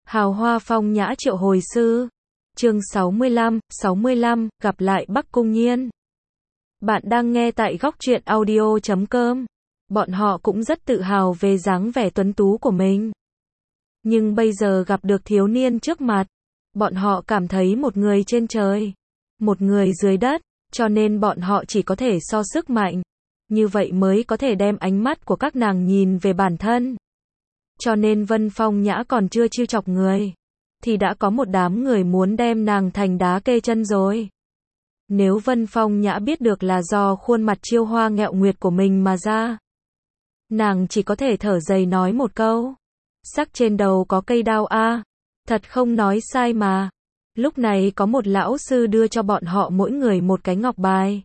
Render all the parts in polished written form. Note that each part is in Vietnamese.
Hào hoa phong nhã triệu hồi sư. Chương 65, gặp lại Bắc Cung Nhiên. Bạn đang nghe tại góc truyện audio.com. Bọn họ cũng rất tự hào về dáng vẻ tuấn tú của mình. Nhưng bây giờ gặp được thiếu niên trước mặt, bọn họ cảm thấy một người trên trời, một người dưới đất, cho nên bọn họ chỉ có thể so sức mạnh. Như vậy mới có thể đem ánh mắt của các nàng nhìn về bản thân. Cho nên Vân Phong Nhã còn chưa trêu chọc người, thì đã có một đám người muốn đem nàng thành đá kê chân rồi. Nếu Vân Phong Nhã biết được là do khuôn mặt chiêu hoa nghẹo nguyệt của mình mà ra, nàng chỉ có thể thở dày nói một câu. Sắc trên đầu có cây đao a, thật không nói sai mà. Lúc này có một lão sư đưa cho bọn họ mỗi người một cái ngọc bài.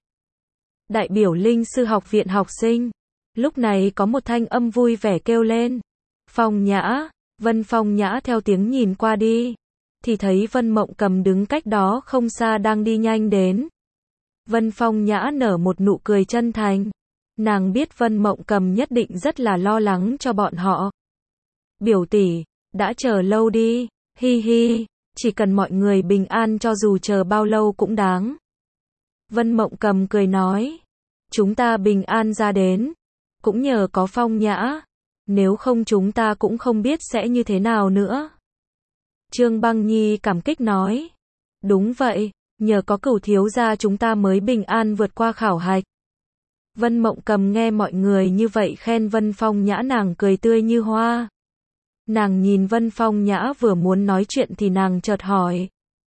Đại biểu Linh Sư học viện học sinh. Lúc này có một thanh âm vui vẻ kêu lên. Phong Nhã, Vân Phong Nhã theo tiếng nhìn qua đi, thì thấy Vân Mộng Cầm đứng cách đó không xa đang đi nhanh đến. Vân Phong Nhã nở một nụ cười chân thành. Nàng biết Vân Mộng Cầm nhất định rất là lo lắng cho bọn họ. Biểu tỷ, đã chờ lâu đi, hi hi, chỉ cần mọi người bình an cho dù chờ bao lâu cũng đáng. Vân Mộng Cầm cười nói, chúng ta bình an ra đến, cũng nhờ có Phong Nhã, nếu không chúng ta cũng không biết sẽ như thế nào nữa. Trương Băng Nhi cảm kích nói, đúng vậy, nhờ có Cửu thiếu gia chúng ta mới bình an vượt qua khảo hạch. Vân Mộng Cầm nghe mọi người như vậy khen Vân Phong Nhã, nàng cười tươi như hoa. Nàng nhìn Vân Phong Nhã vừa muốn nói chuyện thì nàng chợt hỏi.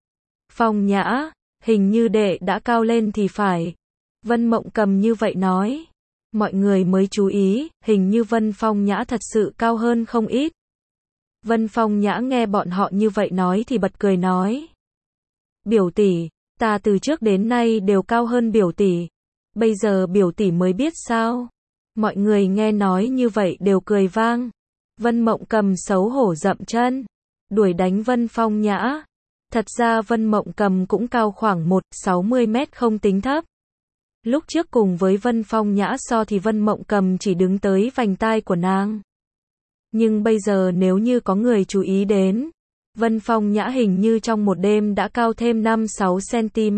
Phong Nhã, hình như đệ đã cao lên thì phải. Vân Mộng Cầm như vậy nói. Mọi người mới chú ý, hình như Vân Phong Nhã thật sự cao hơn không ít. Vân Phong Nhã nghe bọn họ như vậy nói thì bật cười nói. Biểu tỷ, ta từ trước đến nay đều cao hơn biểu tỷ. Bây giờ biểu tỷ mới biết sao. Mọi người nghe nói như vậy đều cười vang. Vân Mộng Cầm xấu hổ dậm chân, đuổi đánh Vân Phong Nhã. Thật ra Vân Mộng Cầm cũng cao khoảng 1,60 mét không tính thấp. Lúc trước cùng với Vân Phong Nhã so thì Vân Mộng Cầm chỉ đứng tới vành tai của nàng. Nhưng bây giờ nếu như có người chú ý đến, Vân Phong Nhã hình như trong một đêm đã cao thêm 5-6 cm.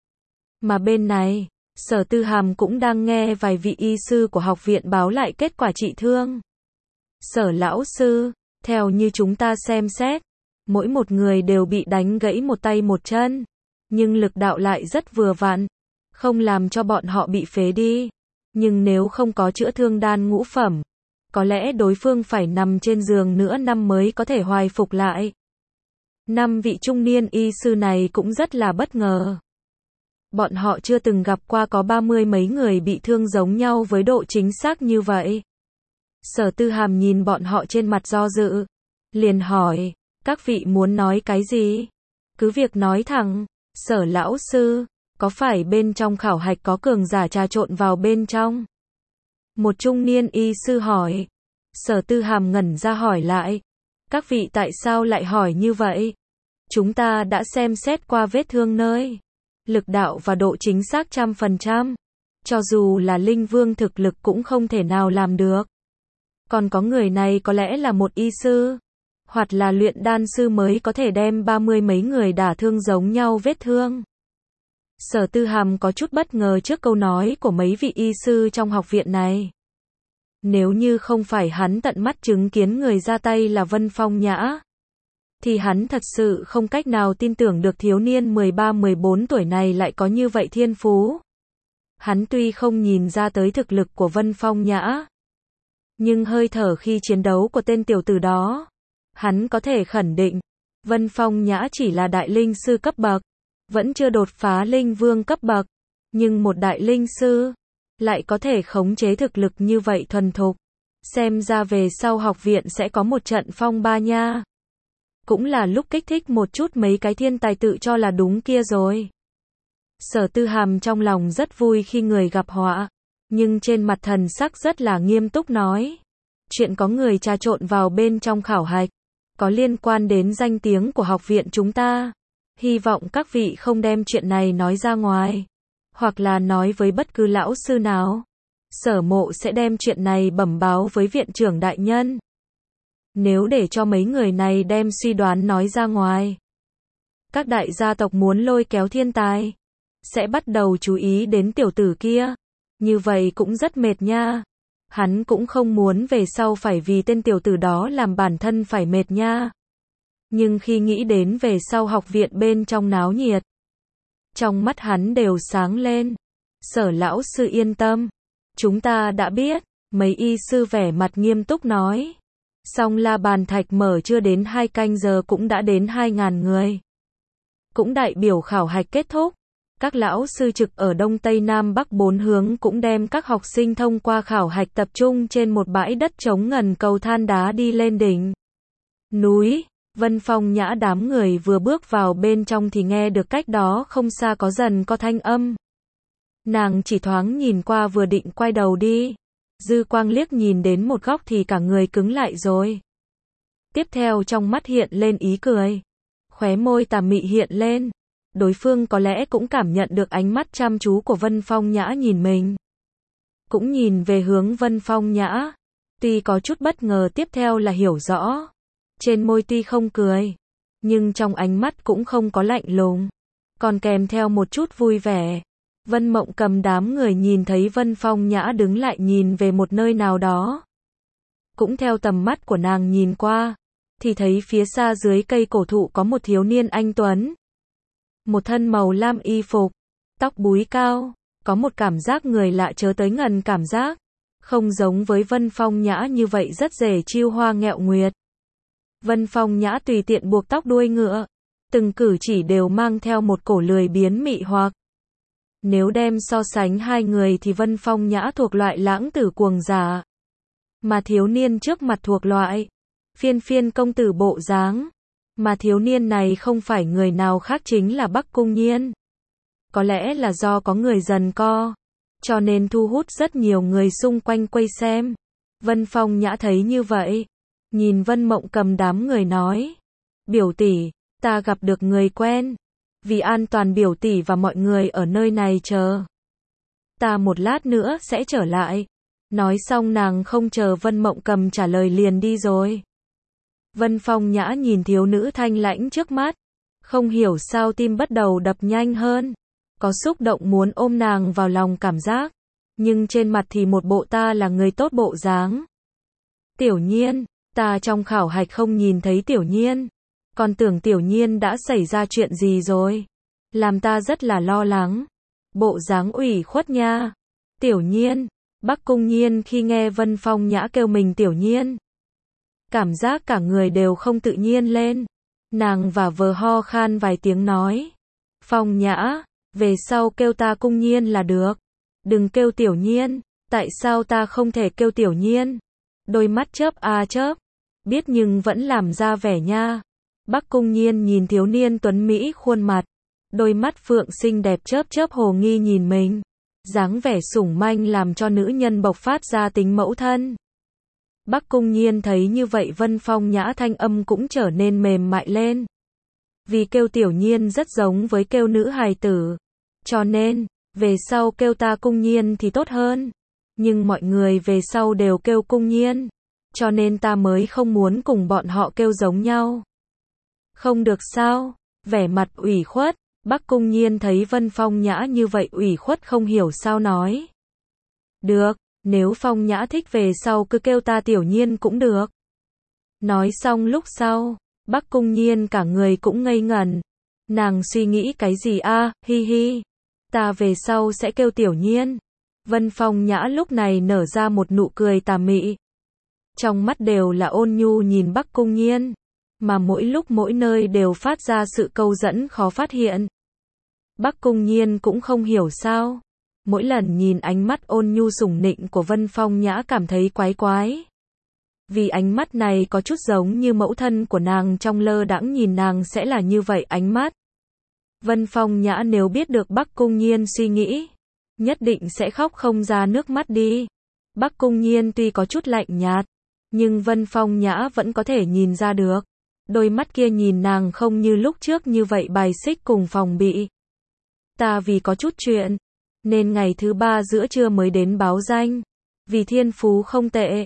Mà bên này, Sở Tư Hàm cũng đang nghe vài vị y sư của học viện báo lại kết quả trị thương. Sở lão sư, theo như chúng ta xem xét, mỗi một người đều bị đánh gãy một tay một chân, nhưng lực đạo lại rất vừa vặn, không làm cho bọn họ bị phế đi. Nhưng nếu không có chữa thương đan ngũ phẩm, có lẽ đối phương phải nằm trên giường nửa năm mới có thể hồi phục lại. 5 vị trung niên y sư này cũng rất là bất ngờ. Bọn họ chưa từng gặp qua có 30 mấy người bị thương giống nhau với độ chính xác như vậy. Sở Tư Hàm nhìn bọn họ trên mặt do dự, liền hỏi, các vị muốn nói cái gì? Cứ việc nói thẳng. Sở lão sư, có phải bên trong khảo hạch có cường giả trà trộn vào bên trong? Một trung niên y sư hỏi. Sở Tư Hàm ngẩn ra hỏi lại, các vị tại sao lại hỏi như vậy? Chúng ta đã xem xét qua vết thương nơi, lực đạo và độ chính xác 100%. Cho dù là linh vương thực lực cũng không thể nào làm được. Còn có người này có lẽ là một y sư, hoặc là luyện đan sư mới có thể đem 30 mấy người đả thương giống nhau vết thương. Sở Tư Hàm có chút bất ngờ trước câu nói của mấy vị y sư trong học viện này. Nếu như không phải hắn tận mắt chứng kiến người ra tay là Vân Phong Nhã, thì hắn thật sự không cách nào tin tưởng được thiếu niên 13-14 tuổi này lại có như vậy thiên phú. Hắn tuy không nhìn ra tới thực lực của Vân Phong Nhã, nhưng hơi thở khi chiến đấu của tên tiểu tử đó, hắn có thể khẳng định, Vân Phong Nhã chỉ là đại linh sư cấp bậc, vẫn chưa đột phá linh vương cấp bậc, nhưng một đại linh sư lại có thể khống chế thực lực như vậy thuần thục. Xem ra về sau học viện sẽ có một trận phong ba nha. Cũng là lúc kích thích một chút mấy cái thiên tài tự cho là đúng kia rồi. Sở Tư Hàm trong lòng rất vui khi người gặp họa, nhưng trên mặt thần sắc rất là nghiêm túc nói. Chuyện có người trà trộn vào bên trong khảo hạch, có liên quan đến danh tiếng của học viện chúng ta. Hy vọng các vị không đem chuyện này nói ra ngoài, hoặc là nói với bất cứ lão sư nào. Sở Mộ sẽ đem chuyện này bẩm báo với viện trưởng đại nhân. Nếu để cho mấy người này đem suy đoán nói ra ngoài, các đại gia tộc muốn lôi kéo thiên tài, sẽ bắt đầu chú ý đến tiểu tử kia. Như vậy cũng rất mệt nha. Hắn cũng không muốn về sau phải vì tên tiểu tử đó làm bản thân phải mệt nha. Nhưng khi nghĩ đến về sau học viện bên trong náo nhiệt, trong mắt hắn đều sáng lên. Sở lão sư yên tâm. Chúng ta đã biết. Mấy y sư vẻ mặt nghiêm túc nói. Song La Bàn Thạch mở chưa đến 2 canh giờ cũng đã đến 2.000 người. Cũng đại biểu khảo hạch kết thúc. Các lão sư trực ở Đông Tây Nam Bắc 4 hướng cũng đem các học sinh thông qua khảo hạch tập trung trên một bãi đất trống ngần cầu than đá đi lên đỉnh núi. Vân Phong Nhã đám người vừa bước vào bên trong thì nghe được cách đó không xa có dần có thanh âm. Nàng chỉ thoáng nhìn qua vừa định quay đầu đi. Dư quang liếc nhìn đến một góc thì cả người cứng lại rồi. Tiếp theo trong mắt hiện lên ý cười. Khóe môi tà mị hiện lên. Đối phương có lẽ cũng cảm nhận được ánh mắt chăm chú của Vân Phong Nhã nhìn mình. Cũng nhìn về hướng Vân Phong Nhã. Tuy có chút bất ngờ tiếp theo là hiểu rõ. Trên môi tuy không cười. Nhưng trong ánh mắt cũng không có lạnh lùng. Còn kèm theo một chút vui vẻ. Vân Mộng Cầm đám người nhìn thấy Vân Phong Nhã đứng lại nhìn về một nơi nào đó. Cũng theo tầm mắt của nàng nhìn qua. Thì thấy phía xa dưới cây cổ thụ có một thiếu niên anh tuấn. Một thân màu lam y phục. Tóc búi cao. Có một cảm giác người lạ chớ tới ngần cảm giác. Không giống với Vân Phong Nhã như vậy rất rể chiêu hoa nghẹo nguyệt. Vân Phong Nhã tùy tiện buộc tóc đuôi ngựa. Từng cử chỉ đều mang theo một cổ lười biếng mị hoặc. Nếu đem so sánh hai người thì Vân Phong Nhã thuộc loại lãng tử cuồng giả. Mà thiếu niên trước mặt thuộc loại phiên phiên công tử bộ dáng. Mà thiếu niên này không phải người nào khác chính là Bắc Cung Nhiên. Có lẽ là do có người giằng co, cho nên thu hút rất nhiều người xung quanh quay xem. Vân Phong Nhã thấy như vậy. Nhìn Vân Mộng Cầm đám người nói. Biểu tỷ, ta gặp được người quen. Vì an toàn biểu tỷ và mọi người ở nơi này chờ. Ta một lát nữa sẽ trở lại. Nói xong nàng không chờ Vân Mộng Cầm trả lời liền đi rồi. Vân Phong Nhã nhìn thiếu nữ thanh lãnh trước mắt. Không hiểu sao tim bắt đầu đập nhanh hơn. Có xúc động muốn ôm nàng vào lòng cảm giác. Nhưng trên mặt thì một bộ ta là người tốt bộ dáng. Tiểu Nhiên, ta trong khảo hạch không nhìn thấy Tiểu Nhiên. Còn tưởng Tiểu Nhiên đã xảy ra chuyện gì rồi. Làm ta rất là lo lắng. Bộ dáng ủy khuất nha. Tiểu Nhiên. Bắc Cung Nhiên khi nghe Vân Phong Nhã kêu mình Tiểu Nhiên. Cảm giác cả người đều không tự nhiên lên. Nàng và vờ ho khan vài tiếng nói. Phong Nhã, về sau kêu ta Cung Nhiên là được. Đừng kêu Tiểu Nhiên. Tại sao ta không thể kêu Tiểu Nhiên? Đôi mắt chớp a chớp. Biết nhưng vẫn làm ra vẻ nha. Bắc Cung Nhiên nhìn thiếu niên tuấn Mỹ khuôn mặt. Đôi mắt phượng xinh đẹp chớp chớp hồ nghi nhìn mình. Dáng vẻ sủng manh làm cho nữ nhân bộc phát ra tính mẫu thân. Bắc Cung Nhiên thấy như vậy Vân Phong Nhã thanh âm cũng trở nên mềm mại lên. Vì kêu Tiểu Nhiên rất giống với kêu nữ hài tử. Cho nên, về sau kêu ta Cung Nhiên thì tốt hơn. Nhưng mọi người về sau đều kêu Cung Nhiên. Cho nên ta mới không muốn cùng bọn họ kêu giống nhau. Không được sao? Vẻ mặt ủy khuất. Bắc Cung Nhiên thấy Vân Phong Nhã như vậy ủy khuất không hiểu sao nói. Được, nếu Phong Nhã thích về sau cứ kêu ta Tiểu Nhiên cũng được. Nói xong lúc sau, Bắc Cung Nhiên cả người cũng ngây ngẩn. Nàng suy nghĩ cái gì a, hi hi. Ta về sau sẽ kêu Tiểu Nhiên. Vân Phong Nhã lúc này nở ra một nụ cười tà mị. Trong mắt đều là ôn nhu nhìn Bắc Cung Nhiên. Mà mỗi lúc mỗi nơi đều phát ra sự câu dẫn khó phát hiện. Bắc Cung Nhiên cũng không hiểu sao. Mỗi lần nhìn ánh mắt ôn nhu sủng nịnh của Vân Phong Nhã cảm thấy quái quái. Vì ánh mắt này có chút giống như mẫu thân của nàng trong lơ đãng nhìn nàng sẽ là như vậy ánh mắt. Vân Phong Nhã nếu biết được Bắc Cung Nhiên suy nghĩ, nhất định sẽ khóc không ra nước mắt đi. Bắc Cung Nhiên tuy có chút lạnh nhạt, nhưng Vân Phong Nhã vẫn có thể nhìn ra được. Đôi mắt kia nhìn nàng không như lúc trước như vậy bài xích cùng phòng bị. Ta vì có chút chuyện, nên ngày thứ 3 giữa trưa mới đến báo danh. Vì thiên phú không tệ,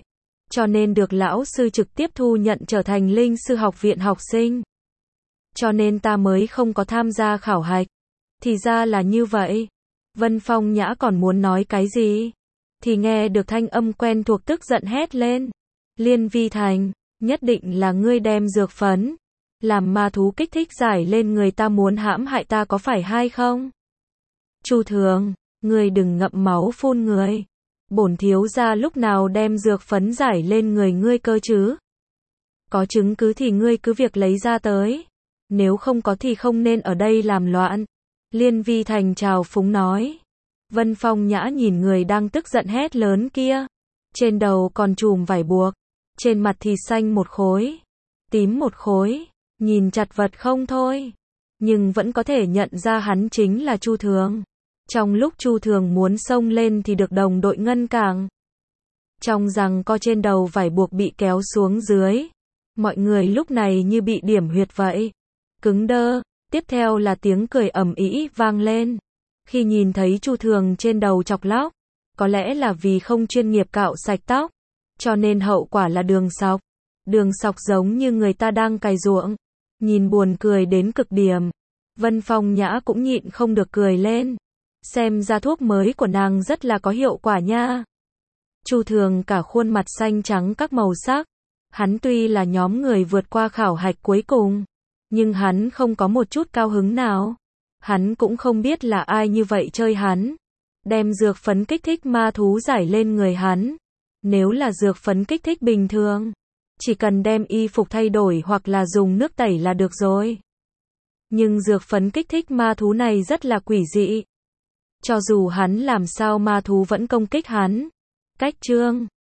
cho nên được lão sư trực tiếp thu nhận trở thành linh sư học viện học sinh. Cho nên ta mới không có tham gia khảo hạch. Thì ra là như vậy. Vân Phong Nhã còn muốn nói cái gì? Thì nghe được thanh âm quen thuộc tức giận hét lên. Liên Vi Thành, nhất định là ngươi đem dược phấn làm ma thú kích thích giải lên người ta muốn hãm hại ta có phải hay không? Chu Thường, ngươi đừng ngậm máu phun người. Bổn thiếu gia lúc nào đem dược phấn giải lên người ngươi cơ chứ? Có chứng cứ thì ngươi cứ việc lấy ra tới. Nếu không có thì không nên ở đây làm loạn. Liên Vi Thành trào phúng nói. Vân Phong Nhã nhìn người đang tức giận hét lớn kia. Trên đầu còn trùm vải buộc. Trên mặt thì xanh một khối. Tím một khối. Nhìn chật vật không thôi. Nhưng vẫn có thể nhận ra hắn chính là Chu Thường. Trong lúc Chu Thường muốn xông lên thì được đồng đội ngăn cản. Trong giằng co trên đầu vải buộc bị kéo xuống dưới. Mọi người lúc này như bị điểm huyệt vậy. Cứng đơ. Tiếp theo là tiếng cười ầm ĩ vang lên. Khi nhìn thấy Chu Thường trên đầu chọc lóc, có lẽ là vì không chuyên nghiệp cạo sạch tóc, cho nên hậu quả là đường sọc. Đường sọc giống như người ta đang cày ruộng. Nhìn buồn cười đến cực điểm. Vân Phong Nhã cũng nhịn không được cười lên. Xem ra thuốc mới của nàng rất là có hiệu quả nha. Chu Thường cả khuôn mặt xanh trắng các màu sắc. Hắn tuy là nhóm người vượt qua khảo hạch cuối cùng, nhưng hắn không có một chút cao hứng nào. Hắn cũng không biết là ai như vậy chơi hắn. Đem dược phấn kích thích ma thú giải lên người hắn. Nếu là dược phấn kích thích bình thường, chỉ cần đem y phục thay đổi hoặc là dùng nước tẩy là được rồi. Nhưng dược phấn kích thích ma thú này rất là quỷ dị. Cho dù hắn làm sao ma thú vẫn công kích hắn. Cách chương